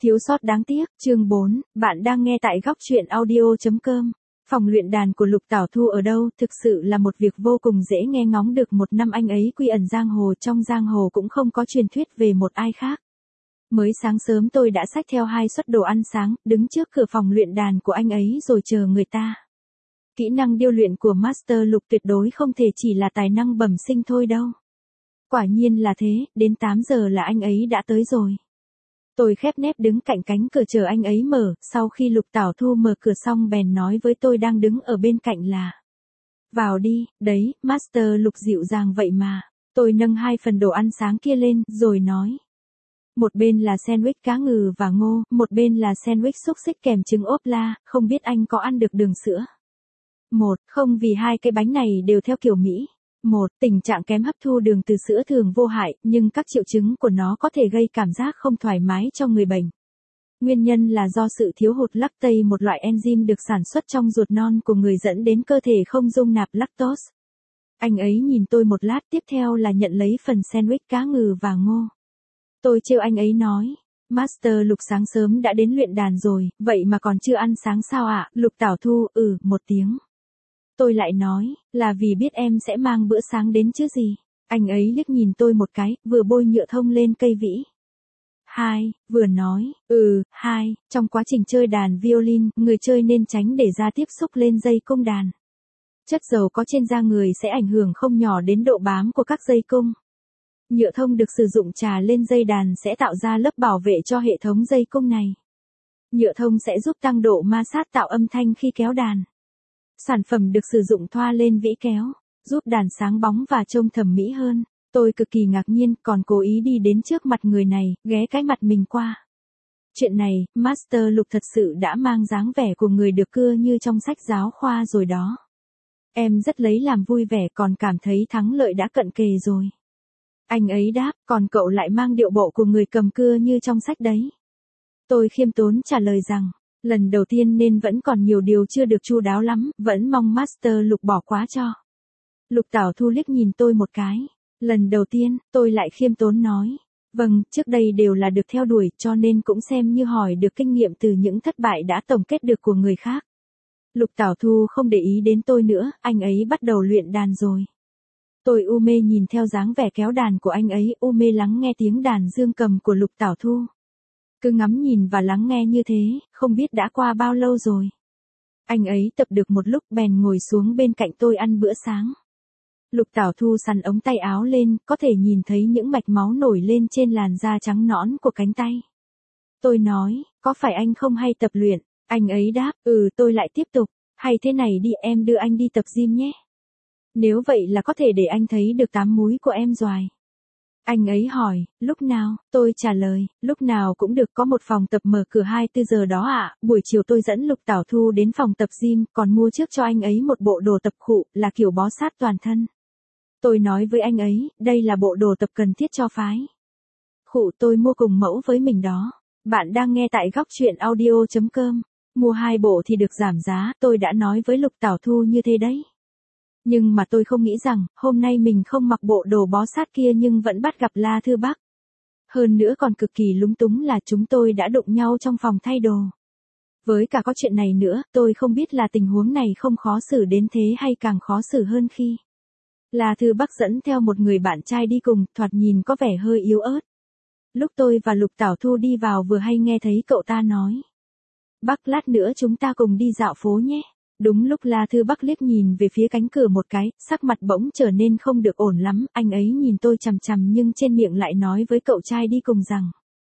Thiếu sót đáng tiếc, chương 4, bạn đang nghe tại góc truyện audio.com. Phòng luyện đàn của Lục Tảo Thu ở đâu, thực sự là một việc vô cùng dễ nghe ngóng. Được một năm anh ấy quy ẩn giang hồ, trong giang hồ cũng không có truyền thuyết về một ai khác. Mới sáng sớm tôi đã xách theo 2 suất đồ ăn sáng, đứng trước cửa phòng luyện đàn của anh ấy rồi chờ người ta. Kỹ năng điêu luyện của Master Lục tuyệt đối không thể chỉ là tài năng bẩm sinh thôi đâu. Quả nhiên là thế, đến 8 giờ là anh ấy đã tới rồi. Tôi khép nép đứng cạnh cánh cửa chờ anh ấy mở, sau khi Lục Tảo Thu mở cửa xong bèn nói với tôi đang đứng ở bên cạnh là: vào đi, đấy, Master Lục dịu dàng vậy mà. Tôi nâng 2 phần đồ ăn sáng kia lên, rồi nói. Một bên là sandwich cá ngừ và ngô, một bên là sandwich xúc xích kèm trứng ốp la, không biết anh có ăn được đường sữa? Không, vì 2 cái bánh này đều theo kiểu Mỹ. Tình trạng kém hấp thu đường từ sữa thường vô hại, nhưng các triệu chứng của nó có thể gây cảm giác không thoải mái cho người bệnh. Nguyên nhân là do sự thiếu hụt lactase, một loại enzyme được sản xuất trong ruột non của người dẫn đến cơ thể không dung nạp lactose. Anh ấy nhìn tôi một lát, tiếp theo là nhận lấy phần sandwich cá ngừ và ngô. Tôi trêu anh ấy nói: Master Lục sáng sớm đã đến luyện đàn rồi, vậy mà còn chưa ăn sáng sao ạ? Lục Tảo Thu, một tiếng. Tôi lại nói, là vì biết em sẽ mang bữa sáng đến chứ gì. Anh ấy liếc nhìn tôi một cái, vừa bôi nhựa thông lên cây vĩ. Vừa nói, trong quá trình chơi đàn violin, người chơi nên tránh để da tiếp xúc lên dây cung đàn. Chất dầu có trên da người sẽ ảnh hưởng không nhỏ đến độ bám của các dây cung. Nhựa thông được sử dụng chà lên dây đàn sẽ tạo ra lớp bảo vệ cho hệ thống dây cung này. Nhựa thông sẽ giúp tăng độ ma sát tạo âm thanh khi kéo đàn. Sản phẩm được sử dụng thoa lên vĩ kéo, giúp đàn sáng bóng và trông thẩm mỹ hơn. Tôi cực kỳ ngạc nhiên, còn cố ý đi đến trước mặt người này, ghé cái mặt mình qua. Chuyện này, Master Lục thật sự đã mang dáng vẻ của người được cưa như trong sách giáo khoa rồi đó. Em rất lấy làm vui vẻ, còn cảm thấy thắng lợi đã cận kề rồi. Anh ấy đáp, còn cậu lại mang điệu bộ của người cầm cưa như trong sách đấy. Tôi khiêm tốn trả lời rằng, lần đầu tiên nên vẫn còn nhiều điều chưa được chu đáo lắm, vẫn mong Master Lục bỏ qua cho. Lục Tảo Thu liếc nhìn tôi một cái. Lần đầu tiên, tôi lại khiêm tốn nói. Vâng, trước đây đều là được theo đuổi, cho nên cũng xem như hỏi được kinh nghiệm từ những thất bại đã tổng kết được của người khác. Lục Tảo Thu không để ý đến tôi nữa, anh ấy bắt đầu luyện đàn rồi. Tôi u mê nhìn theo dáng vẻ kéo đàn của anh ấy, u mê lắng nghe tiếng đàn dương cầm của Lục Tảo Thu. Cứ ngắm nhìn và lắng nghe như thế, không biết đã qua bao lâu rồi. Anh ấy tập được một lúc bèn ngồi xuống bên cạnh tôi ăn bữa sáng. Lục Tảo Thu xắn ống tay áo lên, có thể nhìn thấy những mạch máu nổi lên trên làn da trắng nõn của cánh tay. Tôi nói, có phải anh không hay tập luyện? Anh ấy đáp, tôi lại tiếp tục, hay thế này đi, em đưa anh đi tập gym nhé. Nếu vậy là có thể để anh thấy được 8 múi của em doài. Anh ấy hỏi, lúc nào? Tôi trả lời, lúc nào cũng được, có một phòng tập mở cửa 24 giờ đó ạ. Buổi chiều tôi dẫn Lục Tảo Thu đến phòng tập gym, còn mua trước cho anh ấy một bộ đồ tập khụ, là kiểu bó sát toàn thân. Tôi nói với anh ấy, đây là bộ đồ tập cần thiết cho phái khụ tôi mua cùng mẫu với mình đó. Bạn đang nghe tại góc truyện audio.com. Mua 2 bộ thì được giảm giá, tôi đã nói với Lục Tảo Thu như thế đấy. Nhưng mà tôi không nghĩ rằng, hôm nay mình không mặc bộ đồ bó sát kia nhưng vẫn bắt gặp La Thư Bắc. Hơn nữa còn cực kỳ lúng túng là chúng tôi đã đụng nhau trong phòng thay đồ. Với cả có chuyện này nữa, tôi không biết là tình huống này không khó xử đến thế hay càng khó xử hơn khi La Thư Bắc dẫn theo một người bạn trai đi cùng, thoạt nhìn có vẻ hơi yếu ớt. Lúc tôi và Lục Tảo Thu đi vào vừa hay nghe thấy cậu ta nói. Bắc, lát nữa chúng ta cùng đi dạo phố nhé. Đúng lúc La Thư Bắc liếc nhìn về phía cánh cửa một cái, sắc mặt bỗng trở nên không được ổn lắm, anh ấy nhìn tôi chằm chằm nhưng trên miệng lại nói với cậu trai đi cùng rằng.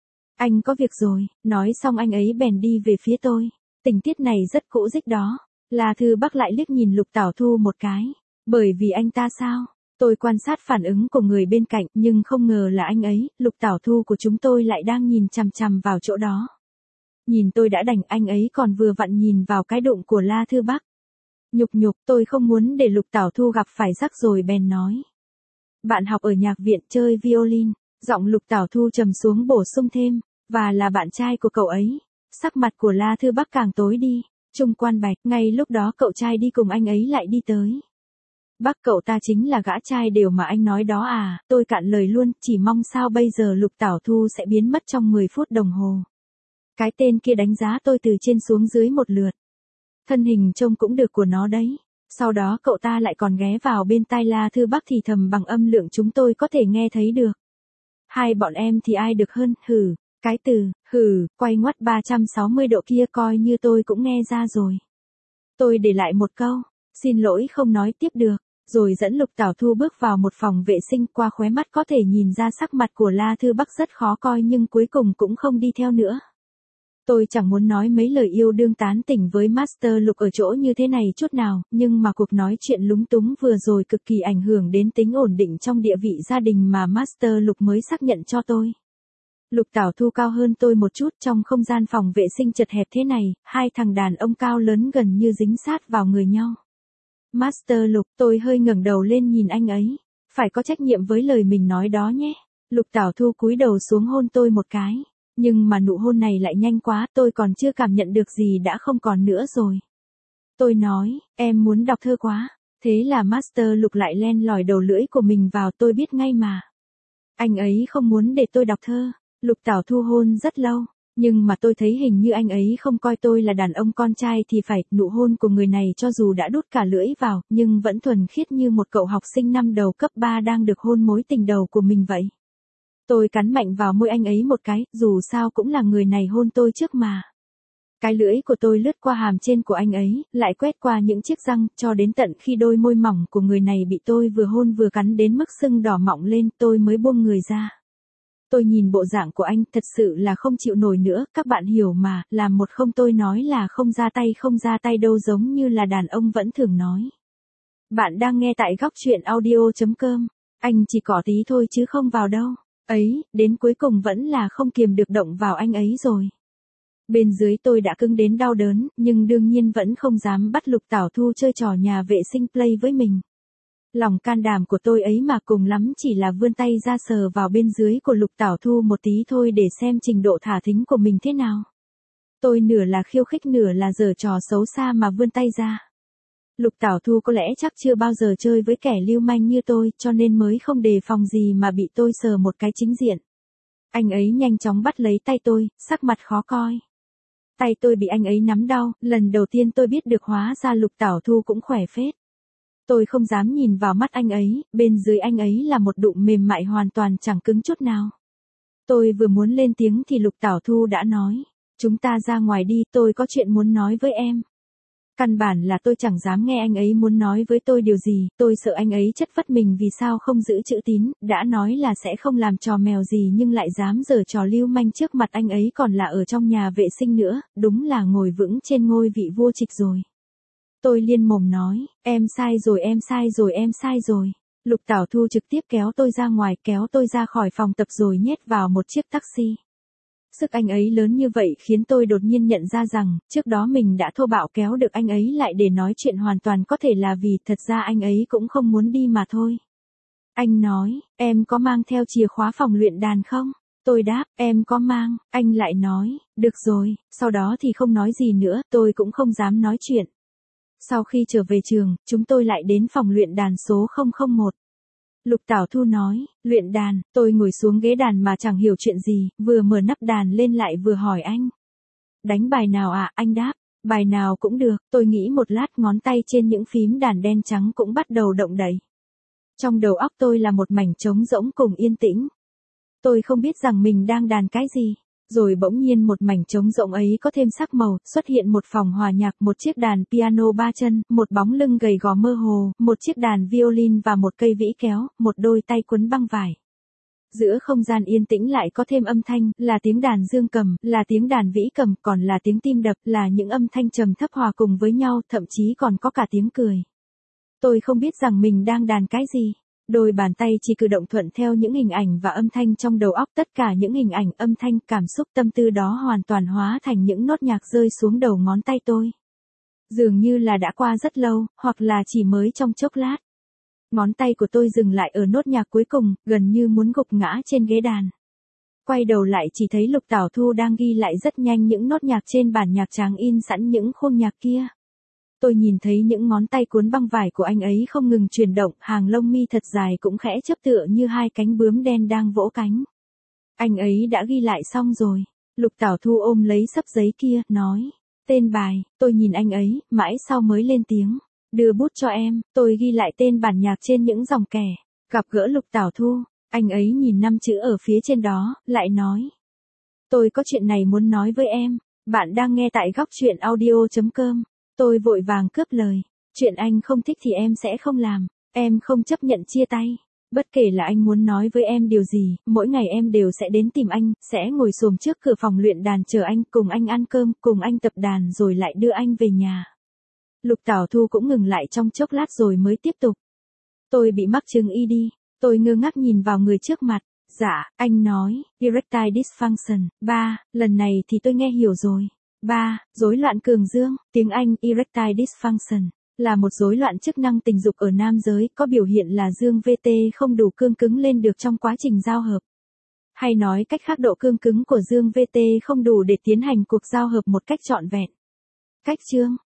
Anh có việc rồi, nói xong anh ấy bèn đi về phía tôi. Tình tiết này rất cũ rích đó. La Thư Bắc lại liếc nhìn Lục Tảo Thu một cái. Bởi vì anh ta sao? Tôi quan sát phản ứng của người bên cạnh, nhưng không ngờ là anh ấy, Lục Tảo Thu của chúng tôi lại đang nhìn chằm chằm vào chỗ đó. Nhìn tôi đã đành, anh ấy còn vừa vặn nhìn vào cái đụng của La Thư Bắc. Nhục, tôi không muốn để Lục Tảo Thu gặp phải rắc rồi bèn nói. Bạn học ở nhạc viện chơi violin, giọng Lục Tảo Thu trầm xuống bổ sung thêm, và là bạn trai của cậu ấy. Sắc mặt của La Thư Bắc càng tối đi, Trung Quan Bạch, ngay lúc đó cậu trai đi cùng anh ấy lại đi tới. Bác, cậu ta chính là gã trai đều mà anh nói đó à? Tôi cạn lời luôn, chỉ mong sao bây giờ Lục Tảo Thu sẽ biến mất trong 10 phút đồng hồ. Cái tên kia đánh giá tôi từ trên xuống dưới một lượt. Thân hình trông cũng được của nó đấy. Sau đó cậu ta lại còn ghé vào bên tai La Thư Bắc thì thầm bằng âm lượng chúng tôi có thể nghe thấy được. Hai bọn em thì ai được hơn, hừ. Cái từ, hừ, quay ngoắt 360 độ kia coi như tôi cũng nghe ra rồi. Tôi để lại một câu, xin lỗi không nói tiếp được, rồi dẫn Lục Tảo Thu bước vào một phòng vệ sinh. Qua khóe mắt có thể nhìn ra sắc mặt của La Thư Bắc rất khó coi nhưng cuối cùng cũng không đi theo nữa. Tôi chẳng muốn nói mấy lời yêu đương tán tỉnh với Master Lục ở chỗ như thế này chút nào, nhưng mà cuộc nói chuyện lúng túng vừa rồi cực kỳ ảnh hưởng đến tính ổn định trong địa vị gia đình mà Master Lục mới xác nhận cho tôi. Lục Tảo Thu cao hơn tôi một chút, trong không gian phòng vệ sinh chật hẹp thế này, hai thằng đàn ông cao lớn gần như dính sát vào người nhau. Master Lục, tôi hơi ngẩng đầu lên nhìn anh ấy. Phải có trách nhiệm với lời mình nói đó nhé. Lục Tảo Thu cúi đầu xuống hôn tôi một cái. Nhưng mà nụ hôn này lại nhanh quá, tôi còn chưa cảm nhận được gì đã không còn nữa rồi. Tôi nói, em muốn đọc thơ quá. Thế là Master Lục lại len lỏi đầu lưỡi của mình vào, tôi biết ngay mà. Anh ấy không muốn để tôi đọc thơ. Lục Tảo Thu hôn rất lâu, nhưng mà tôi thấy hình như anh ấy không coi tôi là đàn ông con trai thì phải. Nụ hôn của người này cho dù đã đút cả lưỡi vào, nhưng vẫn thuần khiết như một cậu học sinh năm đầu cấp 3 đang được hôn mối tình đầu của mình vậy. Tôi cắn mạnh vào môi anh ấy một cái, dù sao cũng là người này hôn tôi trước mà. Cái lưỡi của tôi lướt qua hàm trên của anh ấy, lại quét qua những chiếc răng, cho đến tận khi đôi môi mỏng của người này bị tôi vừa hôn vừa cắn đến mức sưng đỏ mọng lên, tôi mới buông người ra. Tôi nhìn bộ dạng của anh, thật sự là không chịu nổi nữa, các bạn hiểu mà, làm một không tôi nói là không ra tay đâu, giống như là đàn ông vẫn thường nói. Bạn đang nghe tại góc truyện audio.com, anh chỉ cỏ tí thôi chứ không vào đâu. Ấy, đến cuối cùng vẫn là không kiềm được động vào anh ấy rồi. Bên dưới tôi đã cứng đến đau đớn, nhưng đương nhiên vẫn không dám bắt Lục Tảo Thu chơi trò nhà vệ sinh play với mình. Lòng can đảm của tôi ấy mà cùng lắm chỉ là vươn tay ra sờ vào bên dưới của Lục Tảo Thu một tí thôi để xem trình độ thả thính của mình thế nào. Tôi nửa là khiêu khích nửa là giở trò xấu xa mà vươn tay ra. Lục Tảo Thu có lẽ chắc chưa bao giờ chơi với kẻ lưu manh như tôi, cho nên mới không đề phòng gì mà bị tôi sờ một cái chính diện. Anh ấy nhanh chóng bắt lấy tay tôi, sắc mặt khó coi. Tay tôi bị anh ấy nắm đau, lần đầu tiên tôi biết được hóa ra Lục Tảo Thu cũng khỏe phết. Tôi không dám nhìn vào mắt anh ấy, bên dưới anh ấy là một đụng mềm mại hoàn toàn chẳng cứng chút nào. Tôi vừa muốn lên tiếng thì Lục Tảo Thu đã nói, chúng ta ra ngoài đi, tôi có chuyện muốn nói với em. Căn bản là tôi chẳng dám nghe anh ấy muốn nói với tôi điều gì, tôi sợ anh ấy chất vấn mình vì sao không giữ chữ tín, đã nói là sẽ không làm trò mèo gì nhưng lại dám giở trò lưu manh trước mặt anh ấy còn là ở trong nhà vệ sinh nữa, đúng là ngồi vững trên ngôi vị vua trịch rồi. Tôi liên mồm nói, em sai rồi em sai rồi em sai rồi. Lục Tảo Thu trực tiếp kéo tôi ra ngoài, kéo tôi ra khỏi phòng tập rồi nhét vào một chiếc taxi. Sức anh ấy lớn như vậy khiến tôi đột nhiên nhận ra rằng, trước đó mình đã thô bạo kéo được anh ấy lại để nói chuyện hoàn toàn có thể là vì thật ra anh ấy cũng không muốn đi mà thôi. Anh nói, em có mang theo chìa khóa phòng luyện đàn không? Tôi đáp, em có mang, anh lại nói, được rồi, sau đó thì không nói gì nữa, tôi cũng không dám nói chuyện. Sau khi trở về trường, chúng tôi lại đến phòng luyện đàn số 001. Lục Tảo Thu nói, luyện đàn, tôi ngồi xuống ghế đàn mà chẳng hiểu chuyện gì, vừa mở nắp đàn lên lại vừa hỏi anh. Đánh bài nào ạ? Anh đáp, bài nào cũng được, tôi nghĩ một lát ngón tay trên những phím đàn đen trắng cũng bắt đầu động đậy. Trong đầu óc tôi là một mảnh trống rỗng cùng yên tĩnh. Tôi không biết rằng mình đang đàn cái gì. Rồi bỗng nhiên một mảnh trống rỗng ấy có thêm sắc màu, xuất hiện một phòng hòa nhạc, một chiếc đàn piano 3 chân, một bóng lưng gầy gò mơ hồ, một chiếc đàn violin và một cây vĩ kéo, một đôi tay quấn băng vải. Giữa không gian yên tĩnh lại có thêm âm thanh, là tiếng đàn dương cầm, là tiếng đàn vĩ cầm, còn là tiếng tim đập, là những âm thanh trầm thấp hòa cùng với nhau, thậm chí còn có cả tiếng cười. Tôi không biết rằng mình đang đàn cái gì. Đôi bàn tay chỉ cử động thuận theo những hình ảnh và âm thanh trong đầu óc, tất cả những hình ảnh, âm thanh, cảm xúc, tâm tư đó hoàn toàn hóa thành những nốt nhạc rơi xuống đầu ngón tay tôi. Dường như là đã qua rất lâu, hoặc là chỉ mới trong chốc lát. Ngón tay của tôi dừng lại ở nốt nhạc cuối cùng, gần như muốn gục ngã trên ghế đàn. Quay đầu lại chỉ thấy Lục Tảo Thu đang ghi lại rất nhanh những nốt nhạc trên bản nhạc trắng in sẵn những khung nhạc kia. Tôi nhìn thấy những ngón tay cuốn băng vải của anh ấy không ngừng chuyển động, hàng lông mi thật dài cũng khẽ chớp tựa như hai cánh bướm đen đang vỗ cánh. Anh ấy đã ghi lại xong rồi. Lục Tảo Thu ôm lấy xấp giấy kia, nói. Tên bài, tôi nhìn anh ấy, mãi sau mới lên tiếng. Đưa bút cho em, tôi ghi lại tên bản nhạc trên những dòng kẻ. Gặp gỡ Lục Tảo Thu, anh ấy nhìn 5 chữ ở phía trên đó, lại nói. Tôi có chuyện này muốn nói với em. Bạn đang nghe tại góc chuyện audio.com. Tôi vội vàng cướp lời. Chuyện anh không thích thì em sẽ không làm. Em không chấp nhận chia tay. Bất kể là anh muốn nói với em điều gì, mỗi ngày em đều sẽ đến tìm anh, sẽ ngồi xổm trước cửa phòng luyện đàn chờ anh, cùng anh ăn cơm, cùng anh tập đàn rồi lại đưa anh về nhà. Lục Tảo Thu cũng ngừng lại trong chốc lát rồi mới tiếp tục. Tôi bị mắc chứng ED. Tôi ngơ ngác nhìn vào người trước mặt. Dạ, anh nói, erectile dysfunction. 3, lần này thì tôi nghe hiểu rồi. 3, rối loạn cường dương, tiếng Anh erectile dysfunction, là một rối loạn chức năng tình dục ở nam giới, có biểu hiện là dương VT không đủ cương cứng lên được trong quá trình giao hợp. Hay nói cách khác, độ cương cứng của dương VT không đủ để tiến hành cuộc giao hợp một cách trọn vẹn. Cách chương,